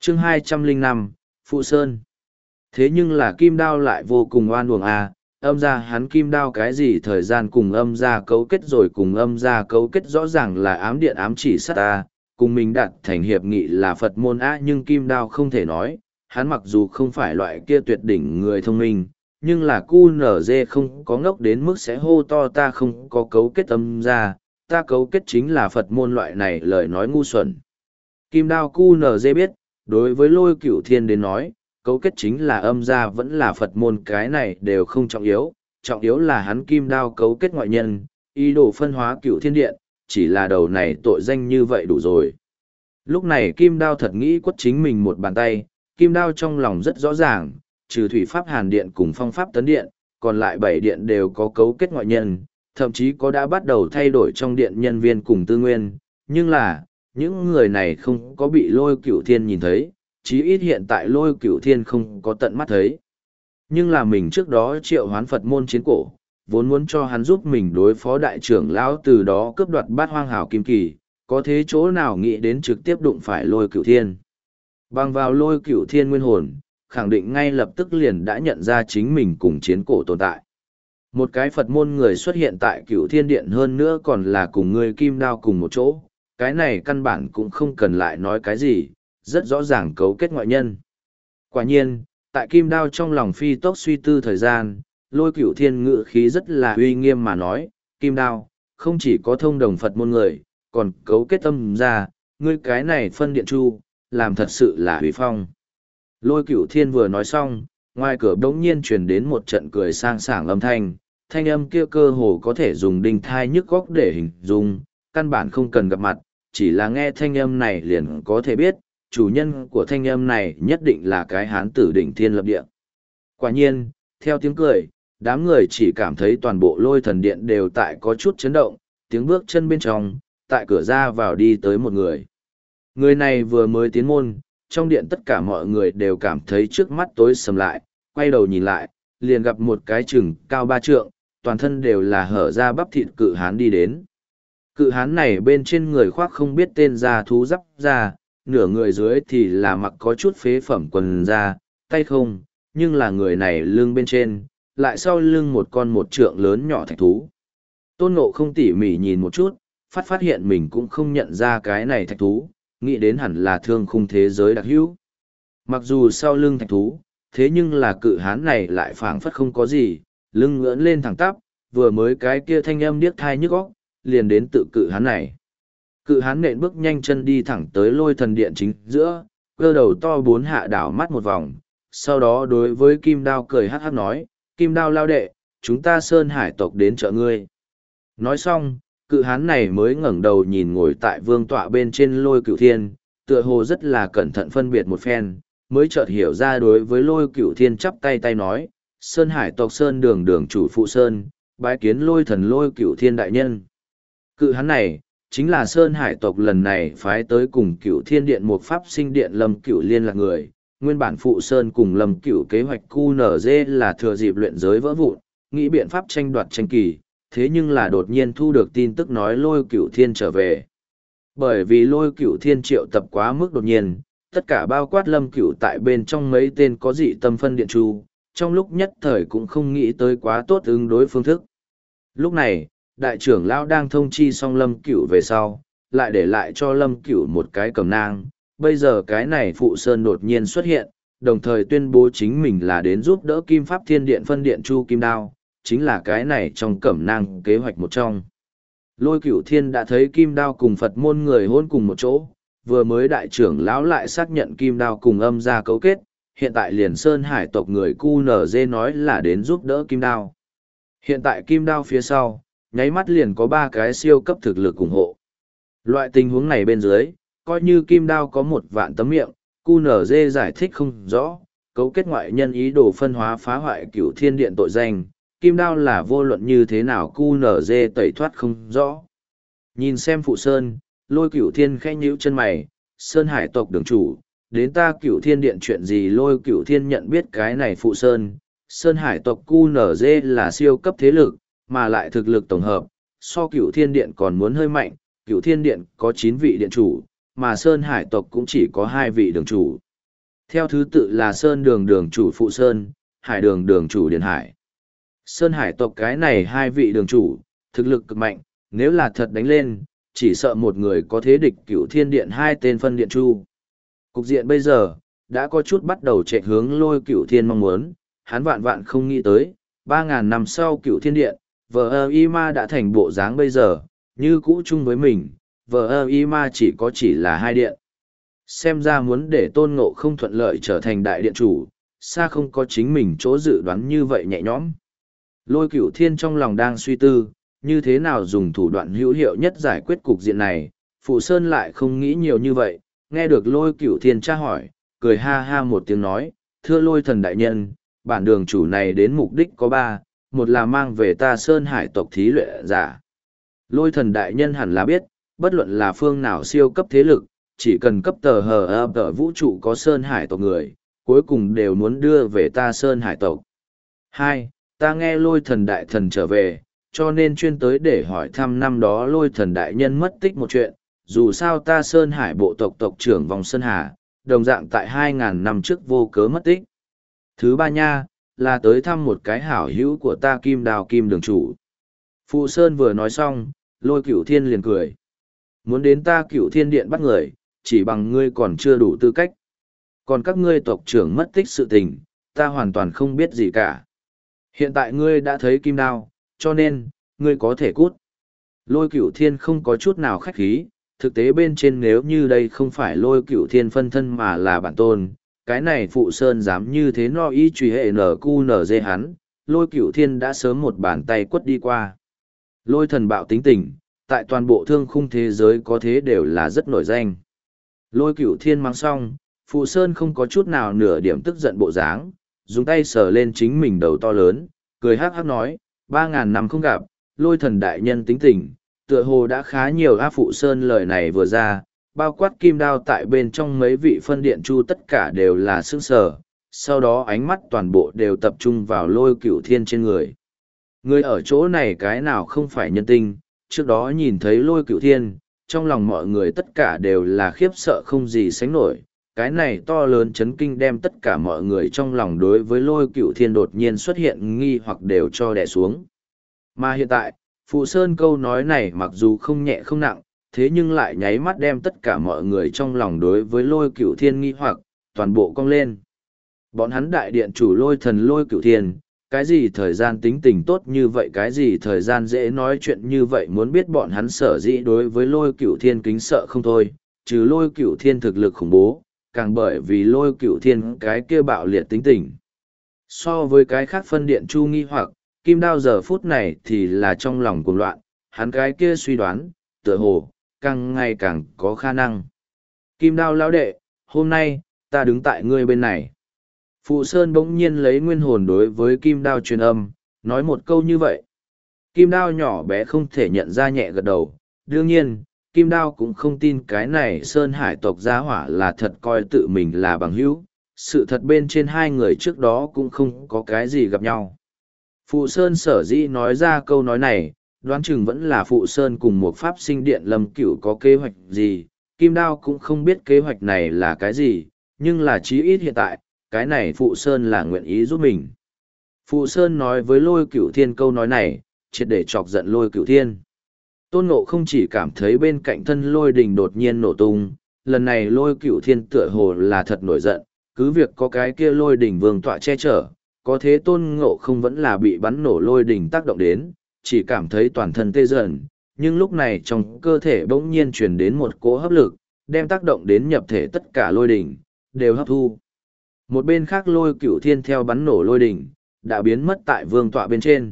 chương 205, Phụ Sơn. Thế nhưng là kim đao lại vô cùng oan uổng à, âm ra hắn kim đao cái gì thời gian cùng âm ra cấu kết rồi cùng âm ra cấu kết rõ ràng là ám điện ám chỉ sát ta, cùng mình đặt thành hiệp nghị là Phật môn á, nhưng kim đao không thể nói, hắn mặc dù không phải loại kia tuyệt đỉnh người thông minh, nhưng là QNZ không có ngốc đến mức sẽ hô to ta không có cấu kết âm ra, ta cấu kết chính là Phật môn loại này lời nói ngu xuẩn. Kim đao QNZ biết, đối với Lôi Cửu Thiên đến nói, cấu kết chính là âm gia vẫn là Phật môn, cái này đều không trọng yếu là hắn kim đao cấu kết ngoại nhân, ý đồ phân hóa Cửu Thiên Điện, chỉ là đầu này tội danh như vậy đủ rồi. Lúc này kim đao thật nghĩ quất chính mình một bàn tay, kim đao trong lòng rất rõ ràng, trừ thủy pháp hàn điện cùng phong pháp tấn điện, còn lại 7 điện đều có cấu kết ngoại nhân, thậm chí có đã bắt đầu thay đổi trong điện nhân viên cùng tư nguyên, nhưng là, những người này không có bị Lôi Cửu Thiên nhìn thấy, chí ít hiện tại Lôi Cửu Thiên không có tận mắt thấy. Nhưng là mình trước đó triệu hoán Phật môn chiến cổ, vốn muốn cho hắn giúp mình đối phó đại trưởng lão, từ đó cướp đoạt Bát Hoang Hảo Kim Kỳ, có thế chỗ nào nghĩ đến trực tiếp đụng phải Lôi Cửu Thiên. Bằng vào Lôi Cửu Thiên nguyên hồn, khẳng định ngay lập tức liền đã nhận ra chính mình cùng chiến cổ tồn tại. Một cái Phật môn người xuất hiện tại Cửu Thiên Điện, hơn nữa còn là cùng người kim đao cùng một chỗ, cái này căn bản cũng không cần lại nói cái gì, rất rõ ràng cấu kết ngoại nhân. Quả nhiên, tại kim đao trong lòng phi tốc suy tư thời gian, Lôi Cửu Thiên ngự khí rất là uy nghiêm mà nói, kim đao, không chỉ có thông đồng Phật môn người, còn cấu kết âm ra, ngươi cái này phân điện chu, làm thật sự là huy phong. Lôi Cửu Thiên vừa nói xong, ngoài cửa đống nhiên truyền đến một trận cười sang sảng âm thanh âm kia cơ hồ có thể dùng đinh thai nhức góc để hình dung, căn bản không cần gặp mặt, chỉ là nghe thanh âm này liền có thể biết, chủ nhân của thanh âm này nhất định là cái hán tử đỉnh thiên lập địa. Quả nhiên, theo tiếng cười, đám người chỉ cảm thấy toàn bộ Lôi Thần Điện đều tại có chút chấn động, tiếng bước chân bên trong, tại cửa ra vào đi tới một người. Người này vừa mới tiến môn, trong điện tất cả mọi người đều cảm thấy trước mắt tối sầm lại, quay đầu nhìn lại, liền gặp một cái chừng cao 3 trượng, toàn thân đều là hở ra bắp thịt cự hán đi đến. Cự hán này bên trên người khoác không biết tên da thú giáp da, nửa người dưới thì là mặc có chút phế phẩm quần da, tay không, nhưng là người này lưng bên trên, lại sau lưng một con 1 trượng lớn nhỏ thạch thú. Tôn Ngộ không tỉ mỉ nhìn một chút, phát hiện mình cũng không nhận ra cái này thạch thú, nghĩ đến hẳn là thương khung thế giới đặc hữu. Mặc dù sau lưng thạch thú, thế nhưng là cự hán này lại phảng phất không có gì, lưng ngưỡn lên thẳng tắp, vừa mới cái kia thanh âm điếc thai nhức óc, liền đến tự cự hán này. Cự hán nện bước nhanh chân đi thẳng tới Lôi Thần Điện chính giữa, cơ đầu to 4 hạ đảo mắt một vòng, sau đó đối với Kim Đao cười hắc hắc nói, Kim Đao lao đệ, chúng ta Sơn Hải tộc đến trợ ngươi. Nói xong, cự hán này mới ngẩng đầu nhìn ngồi tại vương tọa bên trên Lôi Cửu Thiên, tựa hồ rất là cẩn thận phân biệt một phen, mới chợt hiểu ra đối với Lôi Cửu Thiên chắp tay nói, Sơn Hải tộc Sơn đường đường chủ phụ Sơn, bái kiến Lôi thần Lôi Cửu Thiên đại nhân. Cự hán này, chính là Sơn Hải tộc lần này phái tới cùng Cửu Thiên Điện một pháp sinh điện Lâm Cửu liên lạc người, nguyên bản phụ Sơn cùng Lâm Cửu kế hoạch QNZ là thừa dịp luyện giới vỡ vụn, nghĩ biện pháp tranh đoạt tranh kỳ, thế nhưng là đột nhiên thu được tin tức nói Lôi Cửu Thiên trở về. Bởi vì Lôi Cửu Thiên triệu tập quá mức đột nhiên, tất cả bao quát Lâm Cửu tại bên trong mấy tên có dị tâm phân điện chu, trong lúc nhất thời cũng không nghĩ tới quá tốt ứng đối phương thức. Lúc này, đại trưởng lão đang thông chi xong Lâm Cửu về sau, lại để lại cho Lâm Cửu một cái cẩm nang, bây giờ cái này phụ Sơn đột nhiên xuất hiện, đồng thời tuyên bố chính mình là đến giúp đỡ Kim Pháp Thiên Điện phân điện chu Kim Đao, chính là cái này trong cẩm nang kế hoạch một trong. Lôi Cửu Thiên đã thấy Kim Đao cùng Phật môn người hôn cùng một chỗ, vừa mới đại trưởng lão lại xác nhận Kim Đao cùng âm gia cấu kết, hiện tại liền Sơn Hải tộc người QNZ nói là đến giúp đỡ Kim Đao. Hiện tại Kim Đao phía sau, nháy mắt liền có 3 cái siêu cấp thực lực ủng hộ. Loại tình huống này bên dưới, coi như Kim Đao có 1 vạn tấm miệng, QNZ giải thích không rõ, cấu kết ngoại nhân ý đồ phân hóa phá hoại Cửu Thiên Điện tội danh, Kim Đao là vô luận như thế nào QNZ tẩy thoát không rõ. Nhìn xem phụ Sơn, Lôi Cửu Thiên khẽ nhíu chân mày, Sơn Hải tộc đường chủ, đến ta Cửu Thiên Điện chuyện gì? Lôi Cửu Thiên nhận biết cái này phụ Sơn, Sơn Hải tộc QNZ là siêu cấp thế lực, mà lại thực lực tổng hợp, so Cửu Thiên Điện còn muốn hơi mạnh, Cửu Thiên Điện có 9 vị điện chủ, mà Sơn Hải tộc cũng chỉ có 2 vị đường chủ. Theo thứ tự là Sơn Đường đường chủ Phụ Sơn, Hải Đường đường chủ Điền Hải. Sơn Hải tộc cái này hai vị đường chủ, thực lực cực mạnh, nếu là thật đánh lên, chỉ sợ một người có thế địch Cửu Thiên Điện hai tên phân điện chu. Cục diện bây giờ, đã có chút bắt đầu chạy hướng Lôi Cửu Thiên mong muốn, hắn vạn vạn không nghĩ tới, 3.000 năm sau Cửu Thiên Điện, vờ y ma đã thành bộ dáng bây giờ, như cũ chung với mình, vờ y ma chỉ là hai điện. Xem ra muốn để Tôn Ngộ không thuận lợi trở thành đại điện chủ, xa không có chính mình chỗ dự đoán như vậy nhẹ nhõm. Lôi Cửu Thiên trong lòng đang suy tư, như thế nào dùng thủ đoạn hữu hiệu nhất giải quyết cục diện này. Phụ Sơn lại không nghĩ nhiều như vậy, nghe được Lôi Cửu Thiên tra hỏi, cười ha ha một tiếng nói, thưa Lôi thần đại nhân, bản đường chủ này đến mục đích có ba, một là mang về ta Sơn Hải tộc thí luyện giả. Lôi thần đại nhân hẳn là biết, bất luận là phương nào siêu cấp thế lực, chỉ cần cấp tờ vũ trụ có Sơn Hải tộc người, cuối cùng đều muốn đưa về ta Sơn Hải tộc. Hai, ta nghe Lôi thần đại thần trở về, cho nên chuyên tới để hỏi thăm năm đó Lôi thần đại nhân mất tích một chuyện, dù sao ta Sơn Hải bộ tộc tộc trưởng vòng Sơn Hà, đồng dạng tại 2.000 năm trước vô cớ mất tích. Thứ ba nha, là tới thăm một cái hảo hữu của ta Kim Đào Kim đường chủ. Phụ Sơn vừa nói xong, Lôi Cửu Thiên liền cười. Muốn đến ta Cửu Thiên Điện bắt người, chỉ bằng ngươi còn chưa đủ tư cách. Còn các ngươi tộc trưởng mất tích sự tình, ta hoàn toàn không biết gì cả. Hiện tại ngươi đã thấy Kim Đao, cho nên, ngươi có thể cút. Lôi Cửu Thiên không có chút nào khách khí, thực tế bên trên nếu như đây không phải Lôi Cửu Thiên phân thân mà là bản tôn, cái này Phụ Sơn dám như thế no y truy hệ NQNZ hắn, Lôi Cửu Thiên đã sớm một bàn tay quất đi qua. Lôi thần bạo tính tình, tại toàn bộ thương khung thế giới có thế đều là rất nổi danh. Lôi Cửu Thiên mang xong, Phụ Sơn không có chút nào nửa điểm tức giận bộ dáng, dùng tay sờ lên chính mình đầu to lớn, cười hắc hắc nói, 3.000 năm không gặp, Lôi thần đại nhân tính tình, tựa hồ đã khá nhiều. Phụ Sơn lời này vừa ra, bao quát Kim Đao tại bên trong mấy vị phân điện chu tất cả đều là sững sờ, sau đó ánh mắt toàn bộ đều tập trung vào Lôi Cửu Thiên trên người. Người ở chỗ này cái nào không phải nhân tinh, trước đó nhìn thấy Lôi Cửu Thiên, trong lòng mọi người tất cả đều là khiếp sợ không gì sánh nổi. Cái này to lớn chấn kinh đem tất cả mọi người trong lòng đối với Lôi Cửu Thiên đột nhiên xuất hiện nghi hoặc đều cho đè xuống. Mà hiện tại, Phụ Sơn câu nói này mặc dù không nhẹ không nặng, thế nhưng lại nháy mắt đem tất cả mọi người trong lòng đối với Lôi Cửu Thiên nghi hoặc, toàn bộ cong lên. Bọn hắn đại điện chủ Lôi thần Lôi Cửu Thiên, cái gì thời gian tính tình tốt như vậy, cái gì thời gian dễ nói chuyện như vậy, muốn biết bọn hắn sở dĩ đối với Lôi Cửu Thiên kính sợ không thôi, trừ Lôi Cửu Thiên thực lực khủng bố, càng bởi vì Lôi Cửu Thiên cái kia bạo liệt tính tình. So với cái khác phân điện chu nghi hoặc, Kim Đao giờ phút này thì là trong lòng cuồng loạn, hắn cái kia suy đoán, tựa hồ, càng ngày càng có khả năng. Kim Đao lão đệ, hôm nay, ta đứng tại ngươi bên này. Phụ Sơn bỗng nhiên lấy nguyên hồn đối với Kim Đao truyền âm, nói một câu như vậy. Kim Đao nhỏ bé không thể nhận ra, nhẹ gật đầu. Đương nhiên, Kim Đao cũng không tin cái này Sơn Hải tộc gia hỏa là thật coi tự mình là bằng hữu. Sự thật bên trên hai người trước đó cũng không có cái gì gặp nhau. Phụ Sơn sở dĩ nói ra câu nói này, đoán chừng vẫn là Phụ Sơn cùng một pháp sinh điện Lâm Cửu có kế hoạch gì. Kim Đao cũng không biết kế hoạch này là cái gì, nhưng là chí ít hiện tại, cái này Phụ Sơn là nguyện ý giúp mình. Phụ Sơn nói với Lôi Cửu Thiên câu nói này, triệt để chọc giận Lôi Cửu Thiên. Tôn Ngộ không chỉ cảm thấy bên cạnh thân Lôi Đình đột nhiên nổ tung, lần này Lôi Cửu Thiên tựa hồ là thật nổi giận, cứ việc có cái kia Lôi Đình vương tọa che chở, có thế Tôn Ngộ không vẫn là bị bắn nổ Lôi Đình tác động đến, chỉ cảm thấy toàn thân tê dần, nhưng lúc này trong cơ thể bỗng nhiên truyền đến một cỗ hấp lực, đem tác động đến nhập thể tất cả Lôi Đình, đều hấp thu. Một bên khác Lôi Cửu Thiên theo bắn nổ Lôi Đình, đã biến mất tại vương tọa bên trên.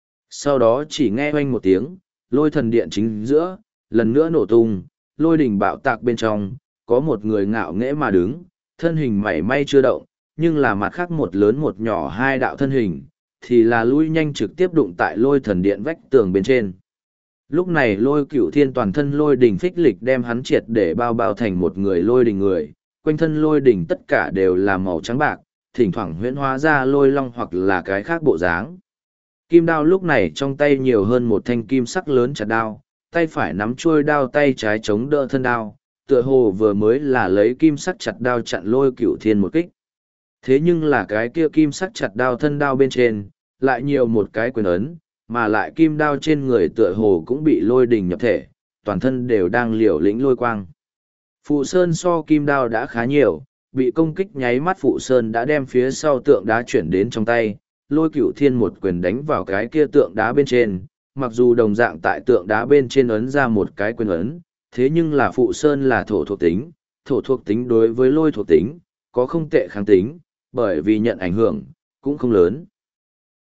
Sau đó chỉ nghe oanh một tiếng, Lôi thần điện chính giữa, lần nữa nổ tung, Lôi Đình bạo tạc bên trong, có một người ngạo nghễ mà đứng, thân hình mảy may chưa động, nhưng là mặt khác một lớn một nhỏ hai đạo thân hình, thì là lui nhanh trực tiếp đụng tại Lôi thần điện vách tường bên trên. Lúc này Lôi Cửu Thiên toàn thân Lôi Đình phích lịch đem hắn triệt để bao bao thành một người Lôi Đình người, quanh thân Lôi Đình tất cả đều là màu trắng bạc, thỉnh thoảng huyễn hóa ra lôi long hoặc là cái khác bộ dáng. Kim Đao lúc này trong tay nhiều hơn một thanh kim sắc lớn chặt đao, tay phải nắm chuôi đao, tay trái chống đỡ thân đao, tựa hồ vừa mới là lấy kim sắc chặt đao chặn Lôi Cửu Thiên một kích. Thế nhưng là cái kia kim sắc chặt đao thân đao bên trên, lại nhiều một cái quyền ấn, mà lại kim đao trên người tựa hồ cũng bị lôi đình nhập thể, toàn thân đều đang liều lĩnh lôi quang. Phụ Sơn so kim đao đã khá nhiều, bị công kích nháy mắt Phụ Sơn đã đem phía sau tượng đá chuyển đến trong tay, Lôi Cửu Thiên một quyền đánh vào cái kia tượng đá bên trên, mặc dù đồng dạng tại tượng đá bên trên ấn ra một cái quyền ấn, thế nhưng là Phụ Sơn là thổ thuộc tính đối với lôi thuộc tính, có không tệ kháng tính, bởi vì nhận ảnh hưởng, cũng không lớn.